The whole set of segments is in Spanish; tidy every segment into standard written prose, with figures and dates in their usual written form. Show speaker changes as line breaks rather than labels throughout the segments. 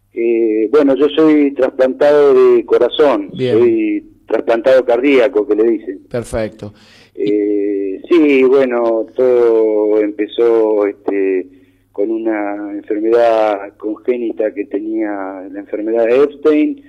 Bueno, yo soy trasplantado de corazón,
Bien.
soy trasplantado cardíaco, que le dicen.
Perfecto.
Sí, bueno, todo empezó con una enfermedad congénita que tenía, la enfermedad de Epstein,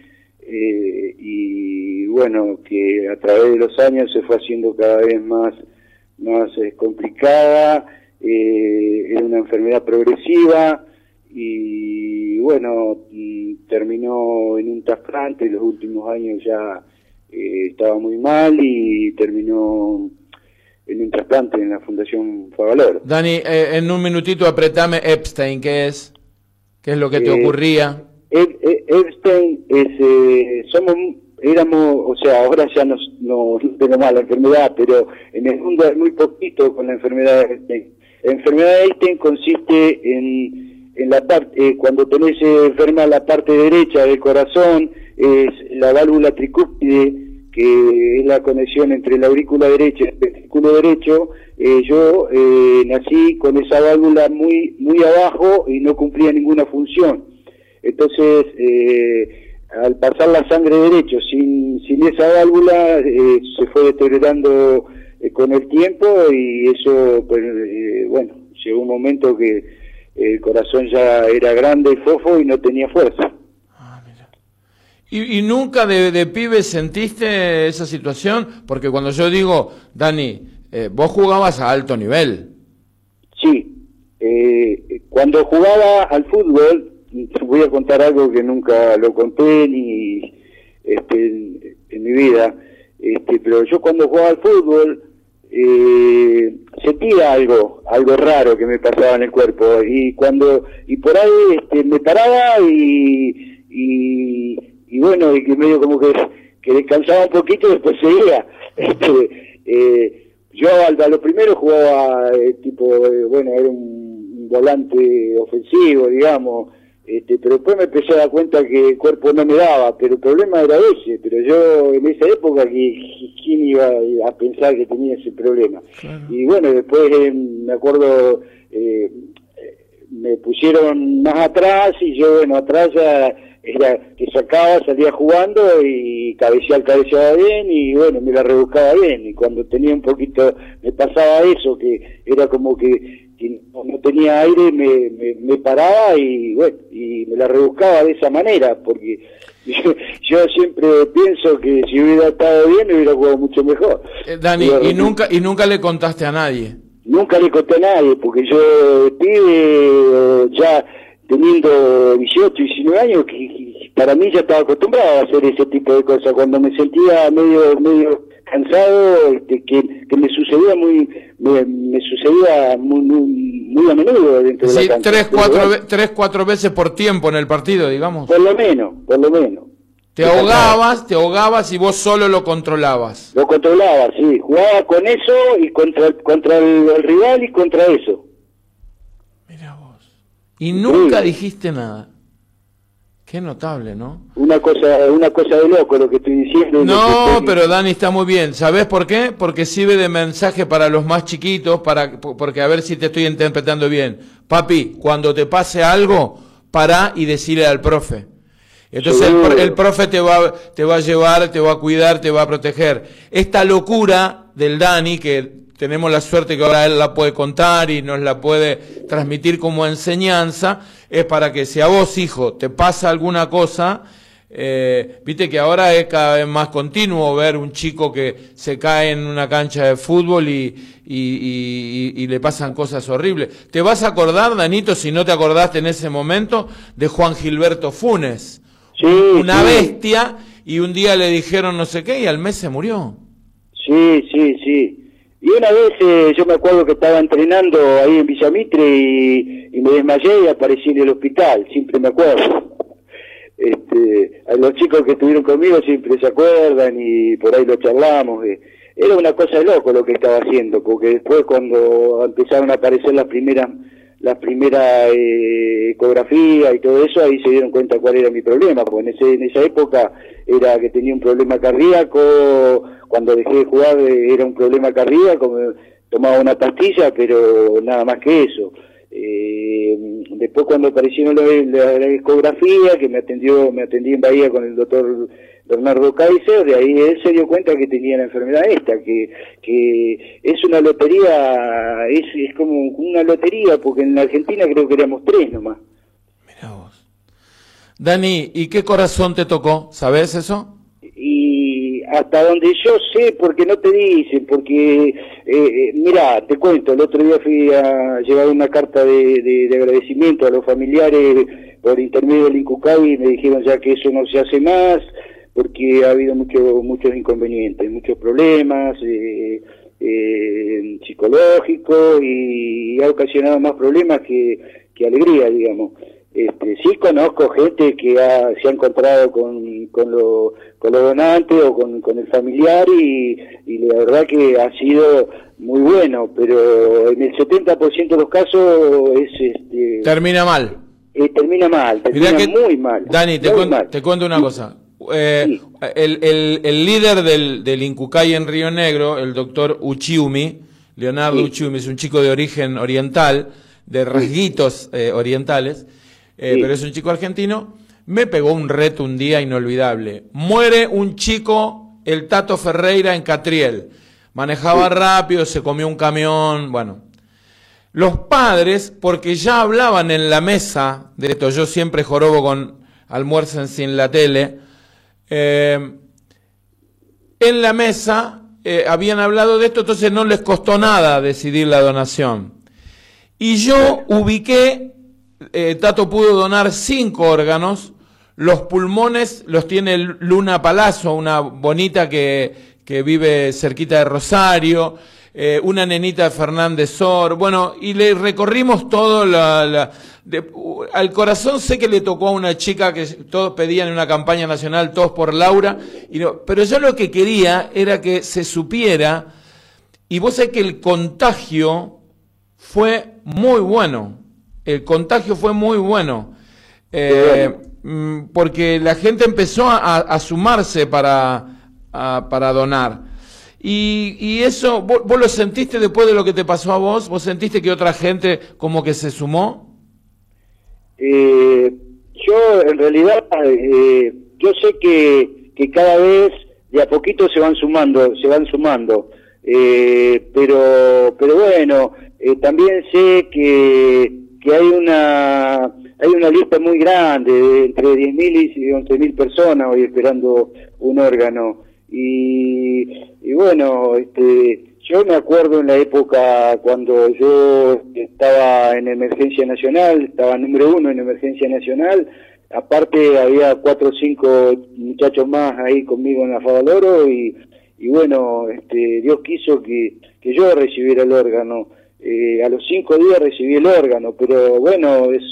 y bueno, que a través de los años se fue haciendo cada vez más complicada. Era una enfermedad progresiva y bueno, terminó en un trasplante. En los últimos años ya estaba muy mal y terminó en un trasplante en la Fundación Favaloro.
Dani, en un minutito apretame Epstein, ¿qué es? ¿Qué es lo que te ocurría?
Epstein éramos, o sea, ahora ya no tengo más la enfermedad, pero en el mundo hay muy poquito con la enfermedad de Epstein. La enfermedad de Epstein consiste en la parte, cuando tenés enferma la parte derecha del corazón, es la válvula tricúspide, que es la conexión entre la aurícula derecha y el ventrículo derecho. Yo nací con esa válvula muy abajo y no cumplía ninguna función. Entonces, al pasar la sangre derecho sin esa válvula, se fue deteriorando con el tiempo, y eso, pues, bueno, llegó un momento que el corazón ya era grande y fofo y no tenía fuerza.
¿Y nunca de pibe sentiste esa situación? Porque cuando yo digo, Dani, vos jugabas a alto nivel.
Sí, cuando jugaba al fútbol, voy a contar algo que nunca lo conté ni en mi vida, pero yo cuando jugaba al fútbol sentía algo raro que me pasaba en el cuerpo, y por ahí me paraba y bueno, y que medio como que descansaba un poquito y después seguía. Yo a lo primero jugaba bueno, era un volante ofensivo, digamos, pero después me empecé a dar cuenta que el cuerpo no me daba, pero el problema era ese. Pero yo en esa época, ¿quién iba a pensar que tenía ese problema? Claro. Y bueno, después me acuerdo, me pusieron más atrás, y yo, bueno, atrás ya era que sacaba, salía jugando y cabeceaba bien, y bueno, me la rebuscaba bien. Y cuando tenía un poquito, me pasaba eso, que era como que no tenía aire, me paraba y bueno, y me la rebuscaba de esa manera, porque yo siempre pienso que si hubiera estado bien hubiera jugado mucho mejor.
Dani, ¿y nunca le contaste a nadie?
Nunca le conté a nadie, porque yo pibe, ya teniendo 18, 19 años, que para mí ya estaba acostumbrado a hacer ese tipo de cosas. Cuando me sentía medio cansado, que me sucedía me sucedía muy a menudo dentro de la cancha.
3-4 veces por tiempo en el partido, digamos.
Por lo menos. Te
ahogabas y vos solo lo controlabas.
Lo controlaba, sí. Jugaba con eso y contra el rival y contra eso.
Mira vos. Y nunca dijiste nada. Qué notable, ¿no?
Una cosa de loco lo que estoy diciendo.
No, pero Dani, está muy bien. ¿Sabés por qué? Porque sirve de mensaje para los más chiquitos, porque a ver si te estoy interpretando bien. Papi, cuando te pase algo, pará y decile al profe. Entonces el profe te va a llevar, te va a cuidar, te va a proteger. Esta locura del Dani, que tenemos la suerte que ahora él la puede contar y nos la puede transmitir como enseñanza, es para que si a vos, hijo, te pasa alguna cosa, viste que ahora es cada vez más continuo ver un chico que se cae en una cancha de fútbol y le pasan cosas horribles. ¿Te vas a acordar, Danito, si no te acordaste en ese momento, de Juan Gilberto Funes?
Sí,
una bestia, y un día le dijeron no sé qué y al mes se murió.
Sí. Y una vez yo me acuerdo que estaba entrenando ahí en Villamitre y me desmayé y aparecí en el hospital, siempre me acuerdo. A los chicos que estuvieron conmigo siempre se acuerdan y por ahí lo charlamos. Era una cosa de loco lo que estaba haciendo, porque después cuando empezaron a aparecer las primeras ecografías y todo eso, ahí se dieron cuenta cuál era mi problema, porque en esa época era que tenía un problema cardíaco. Cuando dejé de jugar era un problema cardíaco, tomaba una pastilla, pero nada más que eso. Después cuando aparecieron la ecografía, que me atendí en Bahía con el doctor Bernardo Kaiser, de ahí él se dio cuenta que tenía la enfermedad esta, que es una lotería, es como una lotería, porque en la Argentina creo que éramos 3 nomás.
Mirá vos. Dani, ¿y qué corazón te tocó? ¿Sabés eso?
Y hasta donde yo sé, porque no te dicen, porque, mira, te cuento, el otro día fui a llevar una carta de agradecimiento a los familiares por intermedio del INCUCAI y me dijeron ya que eso no se hace más, porque ha habido muchos inconvenientes, muchos problemas psicológicos y ha ocasionado más problemas que alegría, digamos. Sí conozco gente que se ha encontrado con los donantes o con el familiar y la verdad que ha sido muy bueno, pero en el 70% de los casos
termina mal.
Termina muy mal.
Dani, te cuento una cosa.
Sí.
El líder del INCUCAI en Río Negro, el doctor Uchiumi, Leonardo Uchiumi, es un chico de origen oriental, de rasguitos orientales, pero es un chico argentino. Me pegó un reto un día inolvidable. Muere un chico, el Tato Ferreira, en Catriel. Manejaba rápido, se comió un camión, bueno. Los padres, porque ya hablaban en la mesa de esto, yo siempre jorobo con almuercen sin la tele, en la mesa habían hablado de esto, entonces no les costó nada decidir la donación. Y yo ubiqué, Tato pudo donar 5 órganos, los pulmones los tiene Luna Palazzo, una bonita que vive cerquita de Rosario, una nenita de Fernández Sor, bueno, y le recorrimos todo al corazón. Sé que le tocó a una chica que todos pedían en una campaña nacional, todos por Laura, pero yo lo que quería era que se supiera, y vos sabés que el contagio fue muy bueno, porque la gente empezó a sumarse para donar. Y eso, ¿vos lo sentiste después de lo que te pasó a vos? ¿Vos sentiste que otra gente como que se sumó?
Yo, en realidad, yo sé que cada vez de a poquito se van sumando, pero bueno, también sé que hay una lista muy grande, de entre 10.000 y 11.000 personas hoy esperando un órgano. Y bueno, yo me acuerdo en la época cuando yo estaba en Emergencia Nacional, estaba número 1 en Emergencia Nacional, aparte había 4 o 5 muchachos más ahí conmigo en la Favaloro y bueno, Dios quiso que yo recibiera el órgano. A los 5 días recibí el órgano, pero bueno, es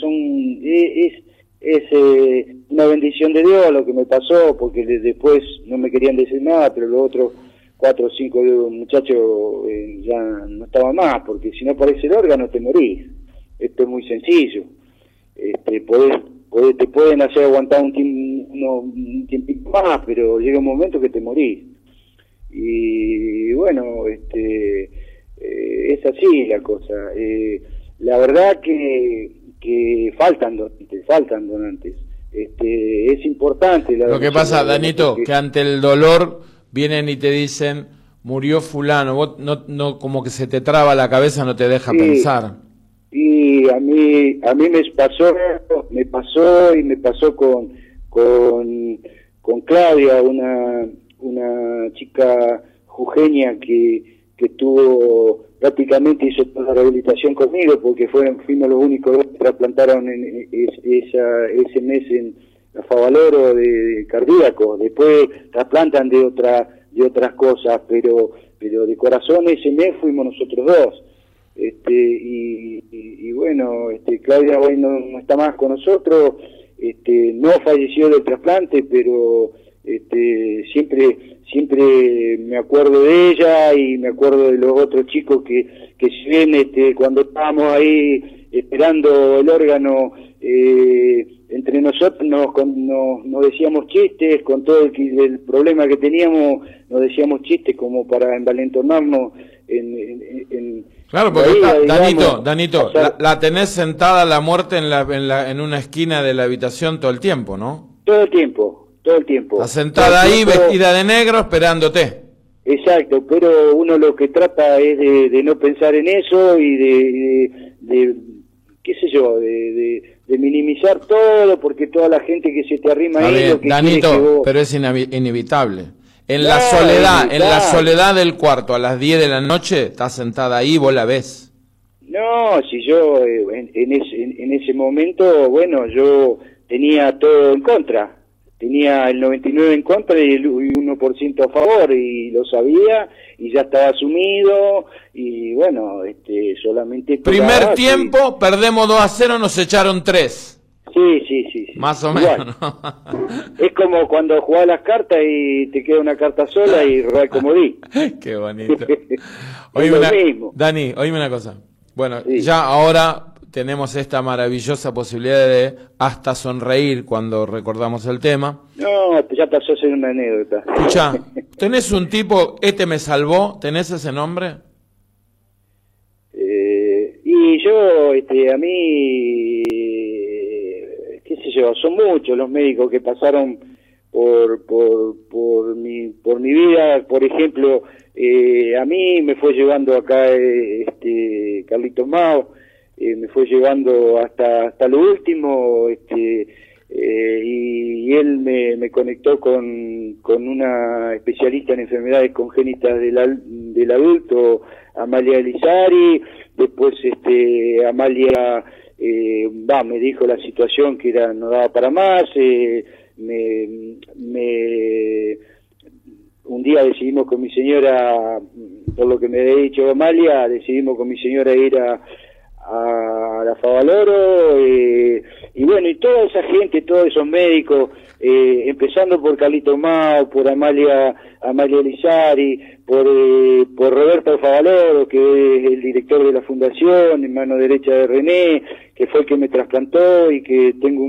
una bendición de Dios lo que me pasó, porque después no me querían decir nada, pero los otros 4 o 5 muchachos ya no estaban más, porque si no aparece el órgano te morís. Esto es muy sencillo. Te pueden hacer aguantar un tiempito más, pero llega un momento que te morís. Y bueno, es así la cosa. La verdad que faltan donantes. Es importante.
Lo que pasa, Danito, que ante el dolor vienen y te dicen, murió fulano, vos no como que se te traba la cabeza, no te deja pensar.
Y a mí me pasó con Claudia, una chica jujeña que prácticamente hizo toda la rehabilitación conmigo, porque fuimos los únicos que trasplantaron ese mes en la Favaloro de cardíaco. Después trasplantan de otras cosas, pero de corazón ese mes fuimos nosotros 2. Y bueno, Claudia hoy no está más con nosotros, no falleció del trasplante, pero siempre me acuerdo de ella y me acuerdo de los otros chicos que si bien cuando estábamos ahí esperando el órgano, entre nosotros nos decíamos chistes, con todo el problema que teníamos, nos decíamos chistes como para envalentonarnos en
Claro, porque
digamos,
Danito, la tenés sentada a la muerte en una esquina de la habitación todo el tiempo, ¿no?
Todo el tiempo. Está
sentada ahí, vestida de negro, esperándote.
Exacto, pero uno lo que trata es de no pensar en eso y de qué sé yo, de minimizar todo, porque toda la gente que se te arrima ahí, lo que
Danito,
quiere es que vos...
pero es inevitable. En la soledad del cuarto, a las 10 de la noche, está sentada ahí, vos la ves.
No, si yo en ese momento, bueno, yo tenía todo en contra. Tenía el 99 en contra y el 1% a favor, y lo sabía, y ya estaba asumido, y bueno, solamente...
Primer tiempo, perdemos 2-0, nos echaron 3.
Sí.
Más o menos, ¿no?
Es como cuando jugás las cartas y te queda una carta sola y robás el comodín.
Qué bonito.
Mismo.
Dani, oíme una cosa. Bueno,
sí.
Ya ahora tenemos esta maravillosa posibilidad de hasta sonreír cuando recordamos el tema.
No, ya pasó a ser una anécdota.
Escuchá, ¿tenés un tipo, me salvó? ¿Tenés ese nombre?
Y yo, a mí, qué sé yo, son muchos los médicos que pasaron por mi vida. Por ejemplo, a mí me fue llevando acá Carlitos Mao, me fue llevando hasta lo último, y él me conectó con una especialista en enfermedades congénitas del adulto, Amalia Elizari. Después Amalia me dijo la situación que no daba para más. Un día decidimos con mi señora, por lo que me había dicho Amalia, decidimos con mi señora ir a la Favaloro, y bueno, y toda esa gente, todos esos médicos, empezando por Carlito Mao, por Amalia Elizari, por Roberto Favaloro, que es el director de la fundación, en mano derecha de René, que fue el que me trasplantó, y que tengo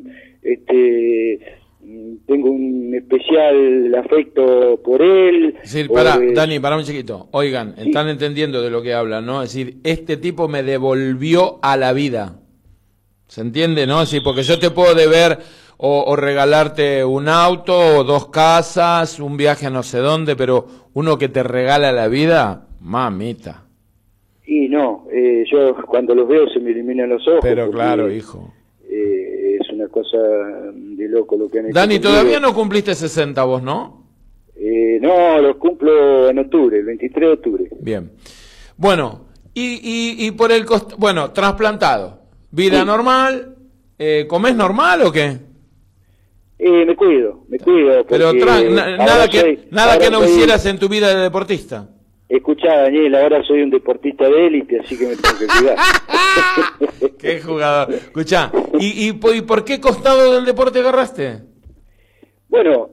un especial afecto por él.
Es decir, Dani, para un chiquito. Oigan, sí. Están entendiendo de lo que hablan, ¿no? Es decir, este tipo me devolvió a la vida. ¿Se entiende, no? Sí, porque yo te puedo deber o regalarte un auto, o 2 casas, un viaje a no sé dónde, pero uno que te regala la vida, mamita.
Y no, yo cuando los veo se me iluminan los ojos.
Pero claro, hijo.
Es una cosa de loco lo que han hecho.
Dani, todavía no cumpliste 60 vos, ¿no?
No, los cumplo en octubre, el 23 de octubre.
Bien. Bueno, y por el bueno, trasplantado. Vida sí. Normal, ¿comés normal o qué?
Me cuido.
Pero nada que no hicieras en tu vida de deportista.
Escuchá, Daniel, ahora soy un deportista de élite, así que me tengo que cuidar.
Qué jugador. Escuchá, ¿y por qué costado del deporte agarraste?
Bueno,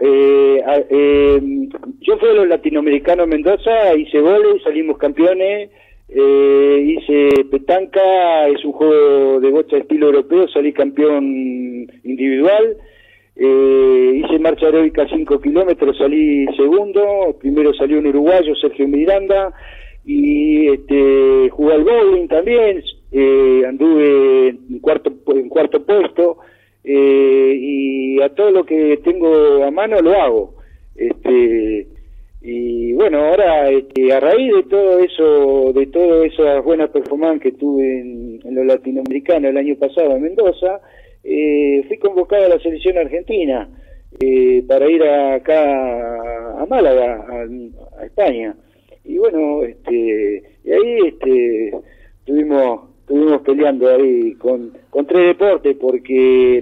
yo fui a los latinoamericanos en Mendoza, hice vóley, salimos campeones, hice petanca, es un juego de bocha de estilo europeo, salí campeón individual. Hice marcha aeróbica 5 kilómetros, salí segundo. Primero salió un uruguayo, Sergio Miranda, y jugué al bowling también, anduve en cuarto puesto, y a todo lo que tengo a mano lo hago. Y bueno, ahora a raíz de todo eso, de todas esas buenas performances que tuve en los latinoamericanos el año pasado en Mendoza, fui convocado a la selección argentina para ir acá a Málaga, a España. Y bueno, y ahí estuvimos peleando ahí con 3 deportes, porque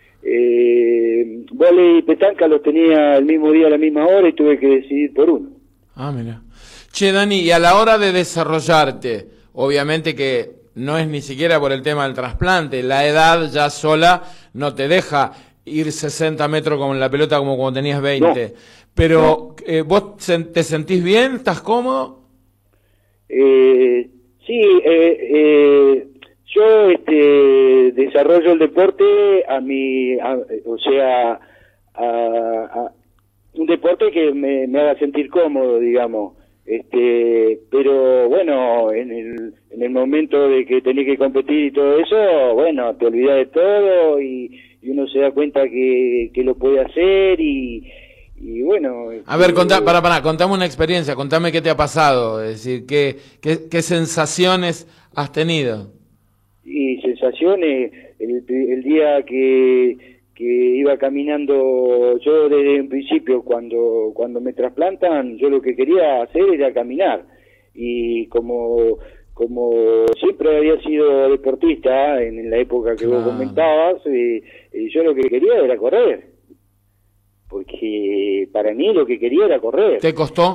vóley y petanca los tenía el mismo día a la misma hora y tuve que decidir por uno.
Ah, mira. Che, Dani, y a la hora de desarrollarte, obviamente que no es ni siquiera por el tema del trasplante, la edad ya sola no te deja ir 60 metros con la pelota como cuando tenías 20, no, pero no. ¿Vos te sentís bien? ¿Estás cómodo?
Sí, yo desarrollo el deporte un deporte que me haga sentir cómodo, digamos. Pero bueno, en el momento de que tenés que competir y todo eso, bueno, te olvidás de todo y uno se da cuenta que lo puede hacer y bueno.
A ver, contame una experiencia, contame qué te ha pasado, es decir, qué sensaciones has tenido.
Y sensaciones, el día que iba caminando, yo desde un principio cuando me trasplantan, yo lo que quería hacer era caminar, y como siempre había sido deportista en la época que vos comentabas, yo lo que quería era correr, porque para mí lo que quería era correr.
¿Te costó?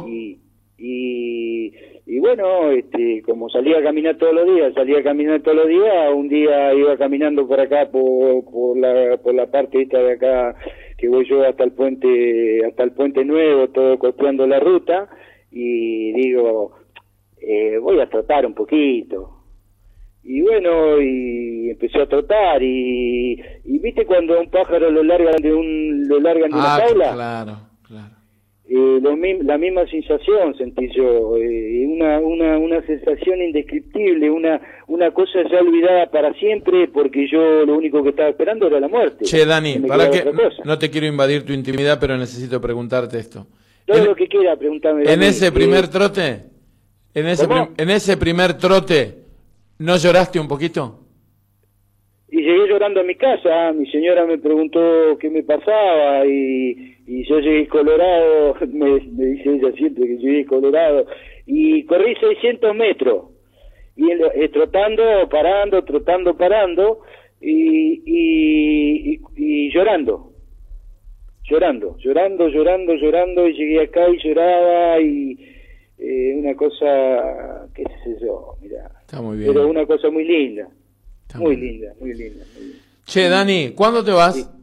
Y bueno, como salía a caminar todos los días, un día iba caminando por acá, por la parte esta de acá, que voy yo hasta el puente nuevo, todo costeando la ruta, y digo, voy a trotar un poquito. Y bueno, y empecé a trotar, y viste cuando a un pájaro lo largan de una jaula.
Claro.
La misma sensación sentí yo, una sensación indescriptible, una cosa ya olvidada para siempre, porque yo lo único que estaba esperando era la muerte.
Che, Dani, no te quiero invadir tu intimidad, pero necesito preguntarte esto.
Todo lo que quiera, preguntame.
En ese primer trote, en ese primer trote, ¿no lloraste un poquito?
Y llegué llorando a mi casa, mi señora me preguntó qué me pasaba y yo llegué colorado, me dice ella siempre que llegué colorado, y corrí 600 metros, y trotando, parando, y llorando, y llegué acá y lloraba, y una cosa, qué sé yo, mirá,
está muy bien.
Pero una cosa muy linda. Muy linda.
Che, Dani, ¿cuándo te vas?
Sí.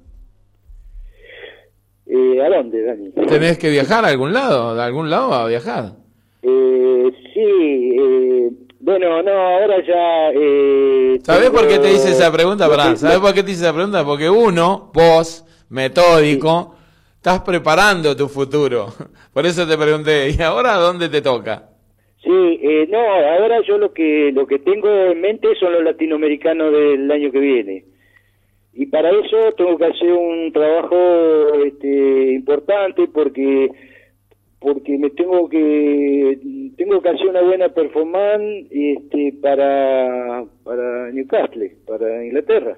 ¿A dónde, Dani?
¿Tenés que viajar a algún lado? ¿De algún lado a viajar?
Sí, bueno, no, ahora ya...
¿Sabés por qué te hice esa pregunta? ¿Sabés por qué te hice esa pregunta? Porque vos, metódico, estás preparando tu futuro. Por eso te pregunté, ¿y ahora dónde te toca?
Sí, no, ahora yo lo que tengo en mente son los latinoamericanos del año que viene. Y para eso tengo que hacer un trabajo importante porque tengo que hacer una buena performance para Newcastle, para Inglaterra.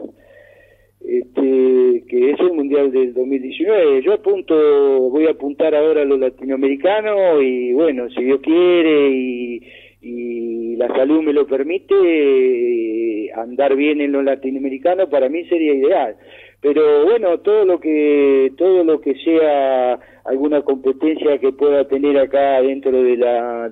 Que es el Mundial del 2019. Yo voy a apuntar ahora a los latinoamericanos y bueno, si Dios quiere y la salud me lo permite, andar bien en los latinoamericanos para mí sería ideal. Pero bueno, todo lo que sea alguna competencia que pueda tener acá dentro de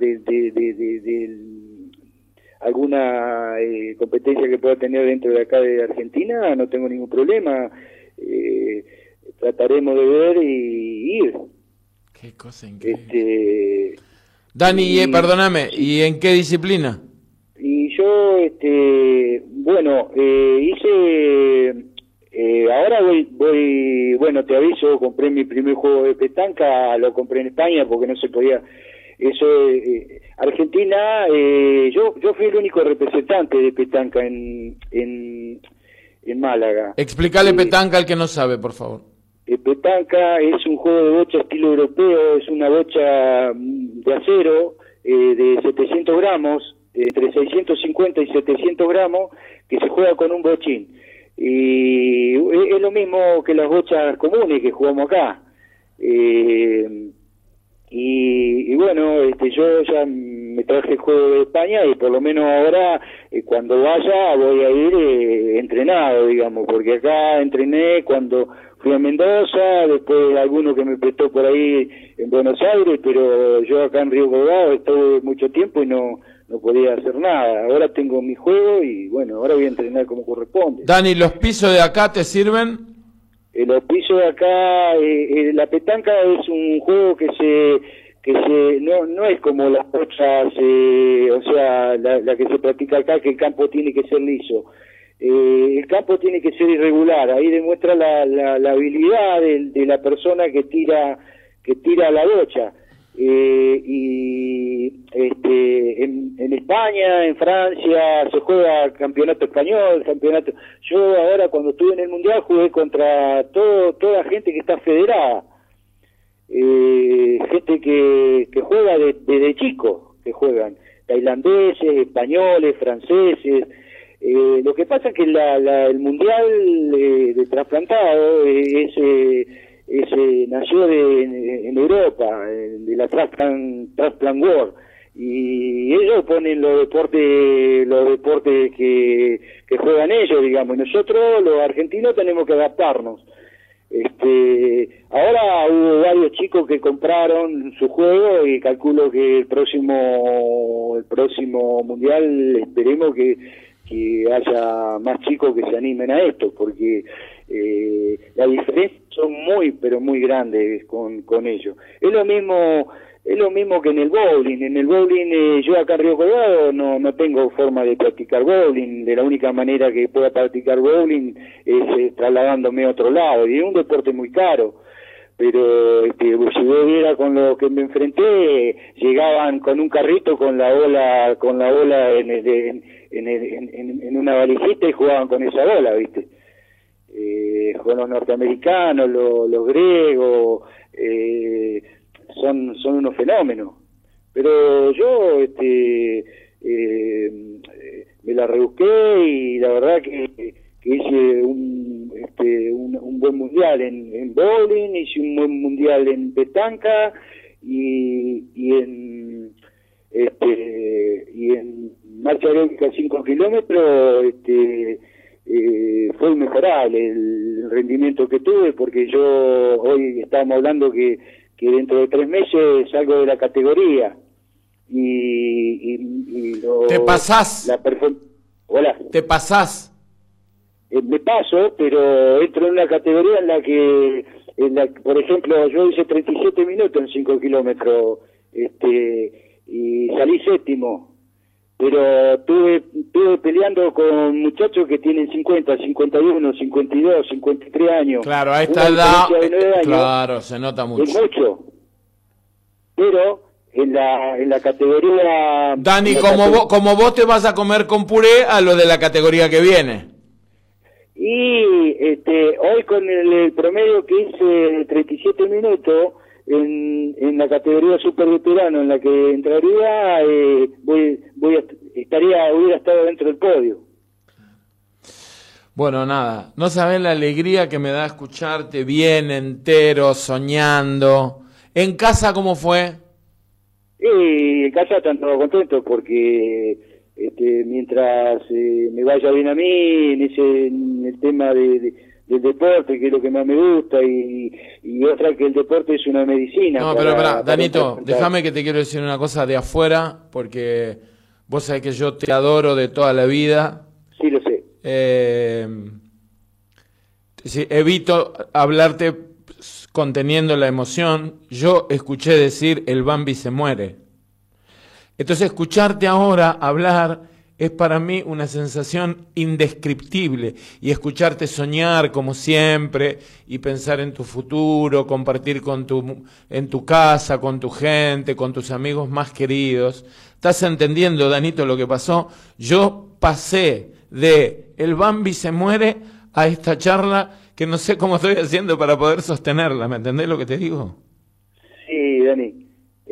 alguna competencia que pueda tener dentro de acá de Argentina, no tengo ningún problema. Trataremos de ver y ir.
Qué cosa increíble. Dani, perdóname, ¿y en qué disciplina?
Y yo, bueno, hice... ahora voy, bueno, te aviso, compré mi primer juego de petanca, lo compré en España porque no se podía... Eso, Argentina, yo fui el único representante de petanca en Málaga.
Explícale petanca al que no sabe, por favor.
Petanca es un juego de bocha estilo europeo, es una bocha de acero de 700 gramos, entre 650 y 700 gramos, que se juega con un bochín. Y es lo mismo que las bochas comunes que jugamos acá. Y bueno, yo ya me traje el juego de España y por lo menos ahora cuando vaya voy a ir entrenado, digamos, porque acá entrené cuando fui a Mendoza, después alguno que me prestó por ahí en Buenos Aires, pero yo acá en Río Colorado estuve mucho tiempo y no podía hacer nada. Ahora tengo mi juego y bueno, ahora voy a entrenar como corresponde.
Dani, ¿los pisos de acá te sirven?
Los pisos de acá, la petanca es un juego que no es como las bochas, o sea, la que se practica acá, que el campo tiene que ser liso. El campo tiene que ser irregular, ahí demuestra la habilidad de la persona que tira la bocha. En España, en Francia, se juega campeonato español, campeonato... Yo ahora cuando estuve en el Mundial jugué contra toda gente que está federada, gente que juega desde chico, que juegan, tailandeses, españoles, franceses. Lo que pasa es que el Mundial de trasplantado nació en Europa, de la Transplant World, y ellos ponen los deportes que juegan ellos, digamos, y nosotros los argentinos tenemos que adaptarnos. Ahora hubo varios chicos que compraron su juego y calculo que el próximo mundial esperemos que haya más chicos que se animen a esto, porque las diferencias son muy pero muy grandes con ellos. Es lo mismo que en el bowling. En el bowling yo acá en Río Colorado no tengo forma de practicar bowling. De la única manera que pueda practicar bowling es trasladándome a otro lado, y es un deporte muy caro. Pero si vos viera con lo que me enfrenté, llegaban con un carrito con la bola en una valijita y jugaban con esa bola, ¿viste? Con los norteamericanos, los griegos, son unos fenómenos. Pero yo me la rebusqué y la verdad que hice un buen mundial en bowling, hice un buen mundial en petanca y en marcha aeróbica 5 kilómetros. Fue inmejorable el rendimiento que tuve, porque yo hoy estábamos hablando que dentro de 3 meses salgo de la categoría y
te pasás.
Hola.
Te pasás.
Me paso, pero entro en una categoría en la que, por ejemplo, yo hice 37 minutos en 5 kilómetros, y salí séptimo. Pero estuve peleando con muchachos que tienen 50, 51, 52, 53 años.
Claro, a esta edad, claro, se nota mucho.
Es mucho. Pero en la categoría...
Dani, como vos te vas a comer con puré a lo de la categoría que viene.
Y hoy con el promedio que hice 37 minutos... En la categoría super veterano en la que entraría, hubiera estado dentro del podio.
Bueno, nada, no sabés la alegría que me da escucharte bien, entero, soñando. ¿En casa cómo fue?
En casa están todos contentos porque mientras me vaya bien a mí en el tema del deporte, que es lo que más me gusta, y otra, que el deporte es una medicina.
No, pero Danito, déjame que te quiero decir una cosa de afuera, porque vos sabés que yo te adoro de toda la vida.
Sí, lo sé.
Evito hablarte conteniendo la emoción. Yo escuché decir el Bambi se muere. Entonces escucharte ahora hablar es para mí una sensación indescriptible, y escucharte soñar como siempre y pensar en tu futuro, compartir en tu casa, con tu gente, con tus amigos más queridos. ¿Estás entendiendo, Danito, lo que pasó? Yo pasé de el Bambi se muere a esta charla que no sé cómo estoy haciendo para poder sostenerla. ¿Me entendés lo que te digo?
Sí, Dani.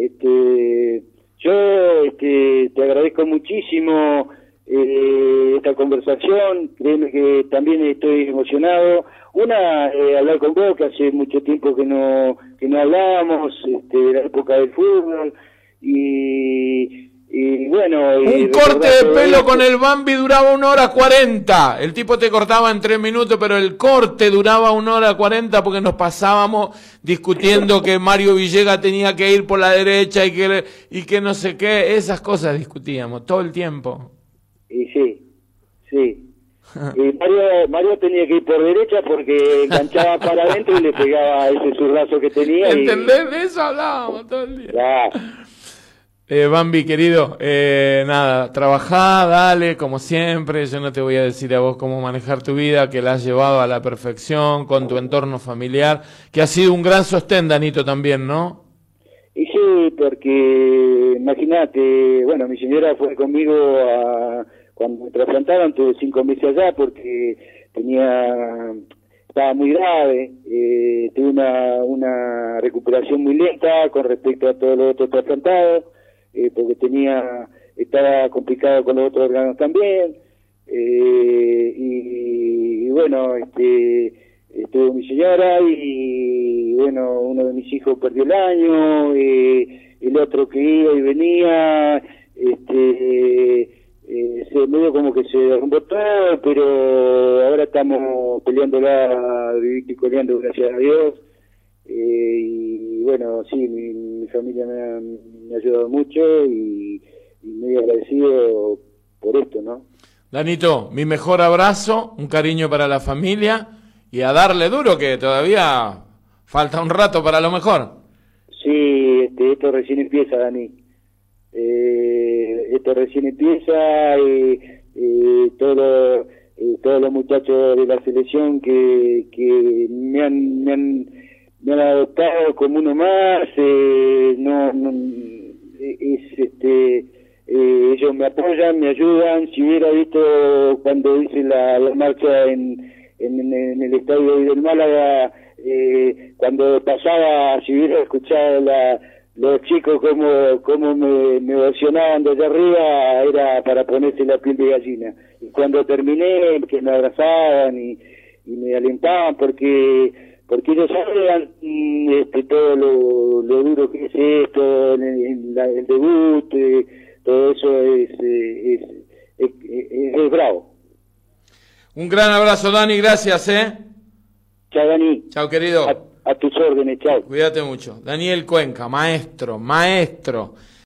Yo te agradezco muchísimo esta conversación. Créeme que también estoy emocionado. Hablar con vos, que hace mucho tiempo que no hablábamos, de la época del fútbol, y bueno...
Un corte de pelo con el Bambi duraba 1 hora 40. El tipo te cortaba en 3 minutos, pero el corte duraba 1 hora 40 porque nos pasábamos discutiendo que Mario Villegas tenía que ir por la derecha y que no sé qué. Esas cosas discutíamos todo el tiempo.
Y sí. Y Mario tenía que ir por derecha porque enganchaba para adentro y le pegaba ese zurrazo que tenía.
¿Entendés? De eso hablábamos todo el día.
Claro.
Bambi, querido, nada, trabajá, dale, como siempre. Yo no te voy a decir a vos cómo manejar tu vida, que la has llevado a la perfección con tu entorno familiar, que ha sido un gran sostén, Danito, también, ¿no?
Y sí, porque imagínate, bueno, mi señora fue conmigo cuando me trasplantaron, tuve 5 meses allá porque estaba muy grave, tuve una recuperación muy lenta con respecto a todos los otros trasplantados, porque estaba complicado con los otros órganos también, y bueno, estuvo mi señora y bueno, uno de mis hijos perdió el año, el otro que iba y venía, se medio como que se derrumbó todo, pero ahora estamos peleándola, vivir y coleando, gracias a Dios, y bueno, sí, mi familia me ha ayudado mucho y muy agradecido por esto, ¿no?
Danito, mi mejor abrazo, un cariño para la familia y a darle duro, que todavía falta un rato para lo mejor.
Sí, esto recién empieza, Dani. Esto recién empieza, todos los muchachos de la selección que me han adoptado como uno más, ellos me apoyan, me ayudan. Si hubiera visto cuando hice la marcha en el estadio del Málaga, cuando pasaba, si hubiera escuchado los chicos cómo me ovacionaban desde arriba, era para ponerse la piel de gallina. Y cuando terminé, que me abrazaban y me alentaban, porque ellos saben todo lo duro que es esto, el debut, todo eso es bravo.
Un gran abrazo, Dani, gracias,
Chao, Dani.
Chao, querido.
A tus órdenes, chao.
Cuídate mucho. Daniel Cuenca, maestro.